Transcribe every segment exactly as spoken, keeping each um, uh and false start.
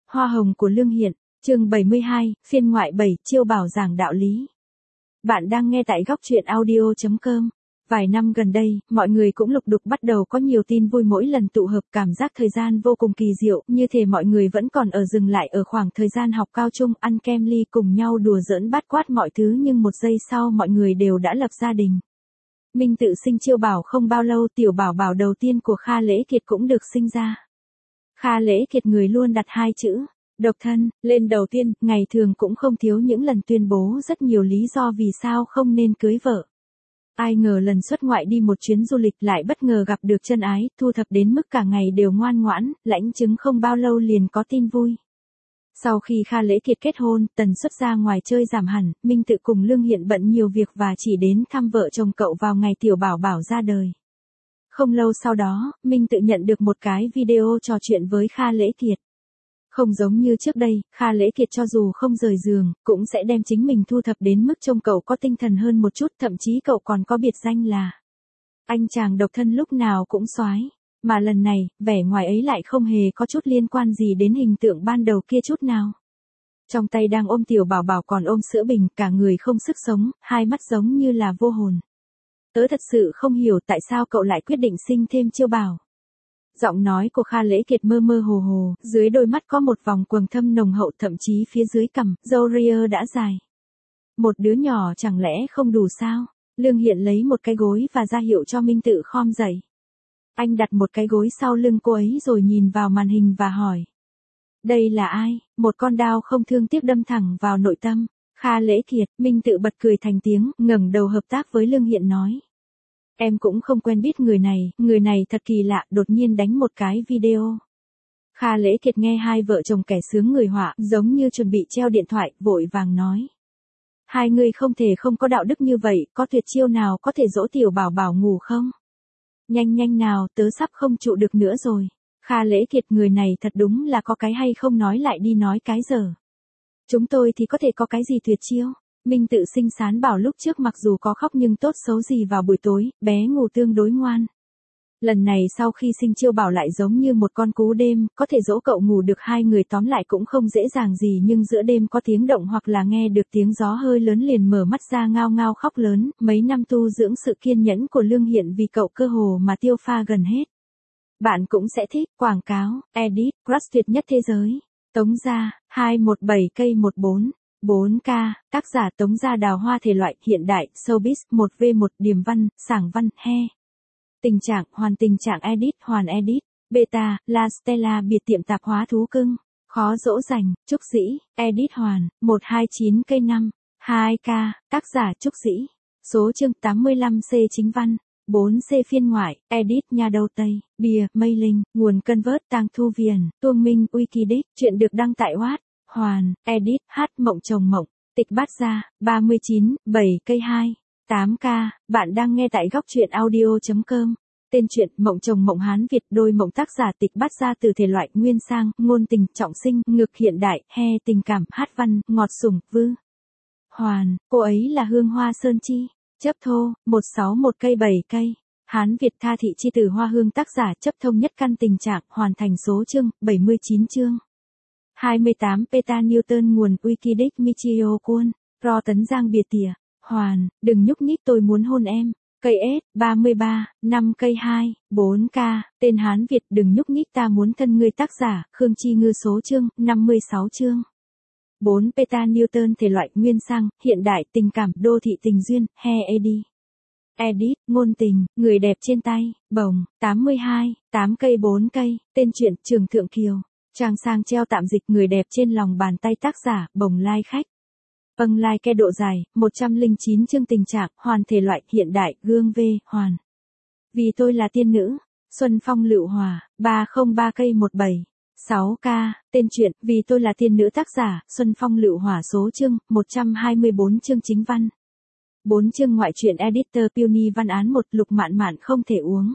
Hoa hồng của Lương Hiện, chương bảy mươi hai, phiên ngoại bảy, chiêu bảo giảng đạo lý. Bạn đang nghe tại góc truyện audio chấm com. Vài năm gần đây, mọi người cũng lục đục bắt đầu có nhiều tin vui mỗi lần tụ hợp, cảm giác thời gian vô cùng kỳ diệu, như thể mọi người vẫn còn ở dừng lại ở khoảng thời gian học cao trung, ăn kem ly cùng nhau đùa giỡn bát quát mọi thứ, nhưng một giây sau mọi người đều đã lập gia đình. Minh tự sinh chiêu bảo không bao lâu, tiểu bảo bảo đầu tiên của Kha Lễ Kiệt cũng được sinh ra. Kha Lễ Kiệt người luôn đặt hai chữ độc thân lên đầu tiên, ngày thường cũng không thiếu những lần tuyên bố rất nhiều lý do vì sao không nên cưới vợ. Ai ngờ lần xuất ngoại đi một chuyến du lịch lại bất ngờ gặp được chân ái, thu thập đến mức cả ngày đều ngoan ngoãn, lãnh chứng không bao lâu liền có tin vui. Sau khi Kha Lễ Kiệt kết hôn, tần suất ra ngoài chơi giảm hẳn, Minh tự cùng Lương Hiện bận nhiều việc và chỉ đến thăm vợ chồng cậu vào ngày tiểu bảo bảo ra đời. Không lâu sau đó, Minh tự nhận được một cái video trò chuyện với Kha Lễ Kiệt. Không giống như trước đây, Kha Lễ Kiệt cho dù không rời giường, cũng sẽ đem chính mình thu thập đến mức trông cậu có tinh thần hơn một chút, thậm chí cậu còn có biệt danh là anh chàng độc thân lúc nào cũng soái. Mà lần này, vẻ ngoài ấy lại không hề có chút liên quan gì đến hình tượng ban đầu kia chút nào. Trong tay đang ôm tiểu bảo bảo còn ôm sữa bình, cả người không sức sống, hai mắt giống như là vô hồn. Tớ thật sự không hiểu tại sao cậu lại quyết định sinh thêm chiêu bảo. Giọng nói của Kha Lễ Kiệt mơ mơ hồ hồ, dưới đôi mắt có một vòng quầng thâm nồng hậu, thậm chí phía dưới cằm, râu ria đã dài. Một đứa nhỏ chẳng lẽ không đủ sao? Lương Hiện lấy một cái gối và ra hiệu cho Minh tự khom dậy. Anh đặt một cái gối sau lưng cô ấy rồi nhìn vào màn hình và hỏi. Đây là ai? Một con dao không thương tiếc đâm thẳng vào nội tâm. Kha Lễ Kiệt, Minh tự bật cười thành tiếng, ngẩng đầu hợp tác với Lương Hiện nói. Em cũng không quen biết người này, người này thật kỳ lạ, đột nhiên đánh một cái video. Kha Lễ Kiệt nghe hai vợ chồng kẻ sướng người họa, giống như chuẩn bị treo điện thoại, vội vàng nói. Hai người không thể không có đạo đức như vậy, có tuyệt chiêu nào có thể dỗ tiểu bảo bảo ngủ không? Nhanh nhanh nào, tớ sắp không trụ được nữa rồi. Kha Lễ Kiệt, người này thật đúng là có cái hay không nói lại đi nói cái dở. Chúng tôi thì có thể có cái gì tuyệt chiêu? Minh tự sinh sán bảo lúc trước mặc dù có khóc nhưng tốt xấu gì vào buổi tối, bé ngủ tương đối ngoan. Lần này sau khi sinh chiêu bảo lại giống như một con cú đêm, có thể dỗ cậu ngủ được, hai người tóm lại cũng không dễ dàng gì, nhưng giữa đêm có tiếng động hoặc là nghe được tiếng gió hơi lớn liền mở mắt ra ngao ngao khóc lớn. Mấy năm tu dưỡng sự kiên nhẫn của Lương Hiện vì cậu cơ hồ mà tiêu pha gần hết. Bạn cũng sẽ thích. Quảng cáo, edit, crush tuyệt nhất thế giới. Tống Gia, hai một bảy cây một bốn. bốn K, tác giả Tống Gia, đào hoa thể loại, hiện đại, showbiz, một v một, điềm văn, sảng văn, he. Tình trạng, hoàn tình trạng edit, hoàn edit. Beta, La Stella, biệt tiệm tạp hóa thú cưng. Khó dỗ dành, Trúc Dĩ, edit hoàn, một hai chín cây năm. hai K, tác giả Trúc Dĩ. Số chương tám mươi lăm C chính văn. bốn C phiên ngoại, edit nhà đầu Tây, bìa, mây linh, nguồn convert Tang Thu Viền, Tuông Minh, Wikidic, chuyện được đăng tại Watt. Hoàn, edit, hát mộng chồng mộng, tịch bát gia, ba mươi chín, bảy cây hai, tám K, bạn đang nghe tại góc truyện audio chấm com. Tên truyện, mộng chồng mộng Hán Việt, đôi mộng, tác giả tịch bát gia, từ thể loại nguyên sang, ngôn tình, trọng sinh, ngực, hiện đại, he, tình cảm, hát văn, ngọt sủng, vư. Hoàn, cô ấy là Hương Hoa Sơn Chi, chấp thô, một sáu một cây bảy cây. Hán Việt, tha thị chi từ Hoa Hương, tác giả chấp thông nhất căn, tình trạng, hoàn thành số chương, bảy mươi chín chương. hai mươi tám Peta Newton, nguồn Wikidic, Michio Kwon, Ro Tấn Giang, biệt tỉa. Hoàn, đừng nhúc nhích, tôi muốn hôn em. Cây S, ba mươi ba, năm cây hai, bốn K, tên Hán Việt, đừng nhúc nhích, ta muốn thân ngươi, tác giả Khương Chi Ngư, số chương, năm mươi sáu chương. bốn Peta Newton, thể loại nguyên sang, hiện đại, tình cảm, đô thị tình duyên, he edi. Edit, ngôn tình, người đẹp trên tay, bồng, tám mươi hai, tám cây bốn cây, tên truyện, Trường Thượng Kiều. Trang sang treo tạm dịch, người đẹp trên lòng bàn tay, tác giả Bồng Lai Khách. Vâng, lai ke, độ dài, một trăm lẻ chín chương, tình trạng, hoàn, thể loại, hiện đại, gương V, hoàn. Vì tôi là tiên nữ, Xuân Phong Lựu Hòa, ba không ba cây một bảy, sáu K, tên truyện, vì tôi là tiên nữ, tác giả Xuân Phong Lựu Hỏa, số chương, một trăm hai mươi bốn chương chính văn. bốn chương ngoại truyện, editor Peony, văn án một, Lục Mạn Mạn không thể uống.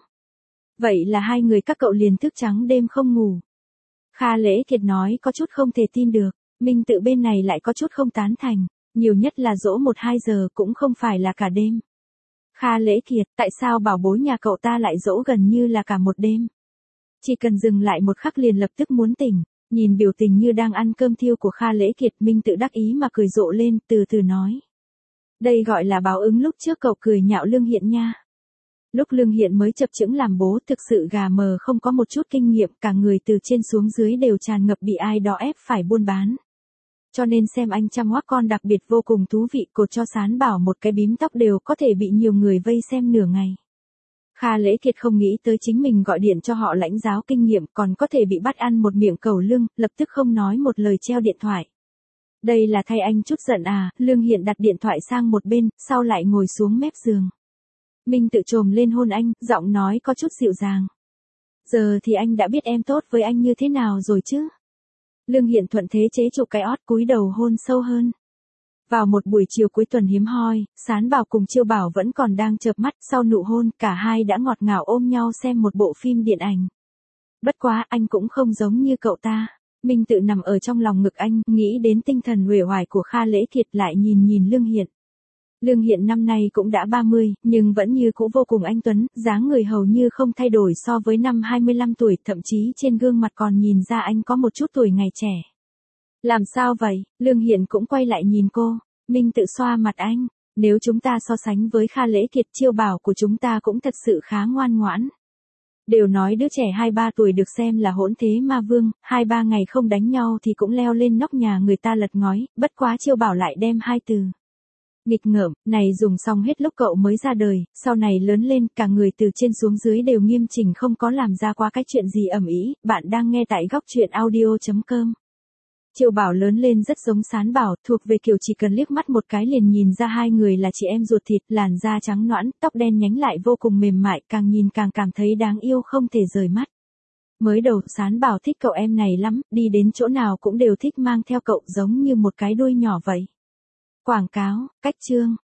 Vậy là hai người các cậu liền thức trắng đêm không ngủ. Kha Lễ Kiệt nói có chút không thể tin được, Minh tự bên này lại có chút không tán thành, nhiều nhất là dỗ một hai giờ cũng không phải là cả đêm. Kha Lễ Kiệt, tại sao bảo bối nhà cậu ta lại dỗ gần như là cả một đêm? Chỉ cần dừng lại một khắc liền lập tức muốn tỉnh. Nhìn biểu tình như đang ăn cơm thiêu của Kha Lễ Kiệt, Minh Tự đắc ý mà cười rộ lên, từ từ nói. Đây gọi là báo ứng lúc trước cậu cười nhạo Lương Hiện nha. Lúc Lương Hiện mới chập chững làm bố thực sự gà mờ không có một chút kinh nghiệm, cả người từ trên xuống dưới đều tràn ngập bị ai đó ép phải buôn bán. Cho nên xem anh chăm hoác con đặc biệt vô cùng thú vị, cột cho Sán Bảo một cái bím tóc đều có thể bị nhiều người vây xem nửa ngày. Kha Lễ Kiệt không nghĩ tới chính mình gọi điện cho họ lãnh giáo kinh nghiệm còn có thể bị bắt ăn một miệng cẩu lương, lập tức không nói một lời treo điện thoại. Đây là thay anh chút giận à, Lương Hiện đặt điện thoại sang một bên, sau lại ngồi xuống mép giường. Minh Tự trồm lên hôn anh, giọng nói có chút dịu dàng. Giờ thì anh đã biết em tốt với anh như thế nào rồi chứ? Lương Hiện thuận thế chế trụ cái ót cúi đầu hôn sâu hơn. Vào một buổi chiều cuối tuần hiếm hoi, Sán Bảo cùng Chiêu Bảo vẫn còn đang chợp mắt, sau nụ hôn cả hai đã ngọt ngào ôm nhau xem một bộ phim điện ảnh. Bất quá anh cũng không giống như cậu ta. Minh Tự nằm ở trong lòng ngực anh, nghĩ đến tinh thần uể oải của Kha Lễ Kiệt lại nhìn nhìn Lương Hiện. Lương Hiện năm nay cũng đã ba mươi, nhưng vẫn như cũ vô cùng anh tuấn, dáng người hầu như không thay đổi so với năm hai mươi lăm tuổi, thậm chí trên gương mặt còn nhìn ra anh có một chút tuổi ngày trẻ. Làm sao vậy? Lương Hiện cũng quay lại nhìn cô. Minh Tự xoa mặt anh. Nếu chúng ta so sánh với Kha Lễ Kiệt, Chiêu Bảo của chúng ta cũng thật sự khá ngoan ngoãn. Đều nói đứa trẻ hai ba tuổi được xem là hỗn thế ma vương, hai ba ngày không đánh nhau thì cũng leo lên nóc nhà người ta lật ngói, bất quá Chiêu Bảo lại đem hai từ nghịch ngợm này dùng xong hết lúc cậu mới ra đời, sau này lớn lên cả người từ trên xuống dưới đều nghiêm chỉnh, không có làm ra qua cái chuyện gì ầm ĩ. Bạn đang nghe tại góc truyện audio chấm com. Chiêu Bảo lớn lên rất giống Sán Bảo, thuộc về kiểu chỉ cần liếc mắt một cái liền nhìn ra hai người là chị em ruột thịt, làn da trắng nõn, tóc đen nhánh lại vô cùng mềm mại, càng nhìn càng cảm thấy đáng yêu không thể rời mắt. Mới đầu Sán Bảo thích cậu em này lắm, đi đến chỗ nào cũng đều thích mang theo cậu giống như một cái đuôi nhỏ vậy. Quảng cáo, cách chương.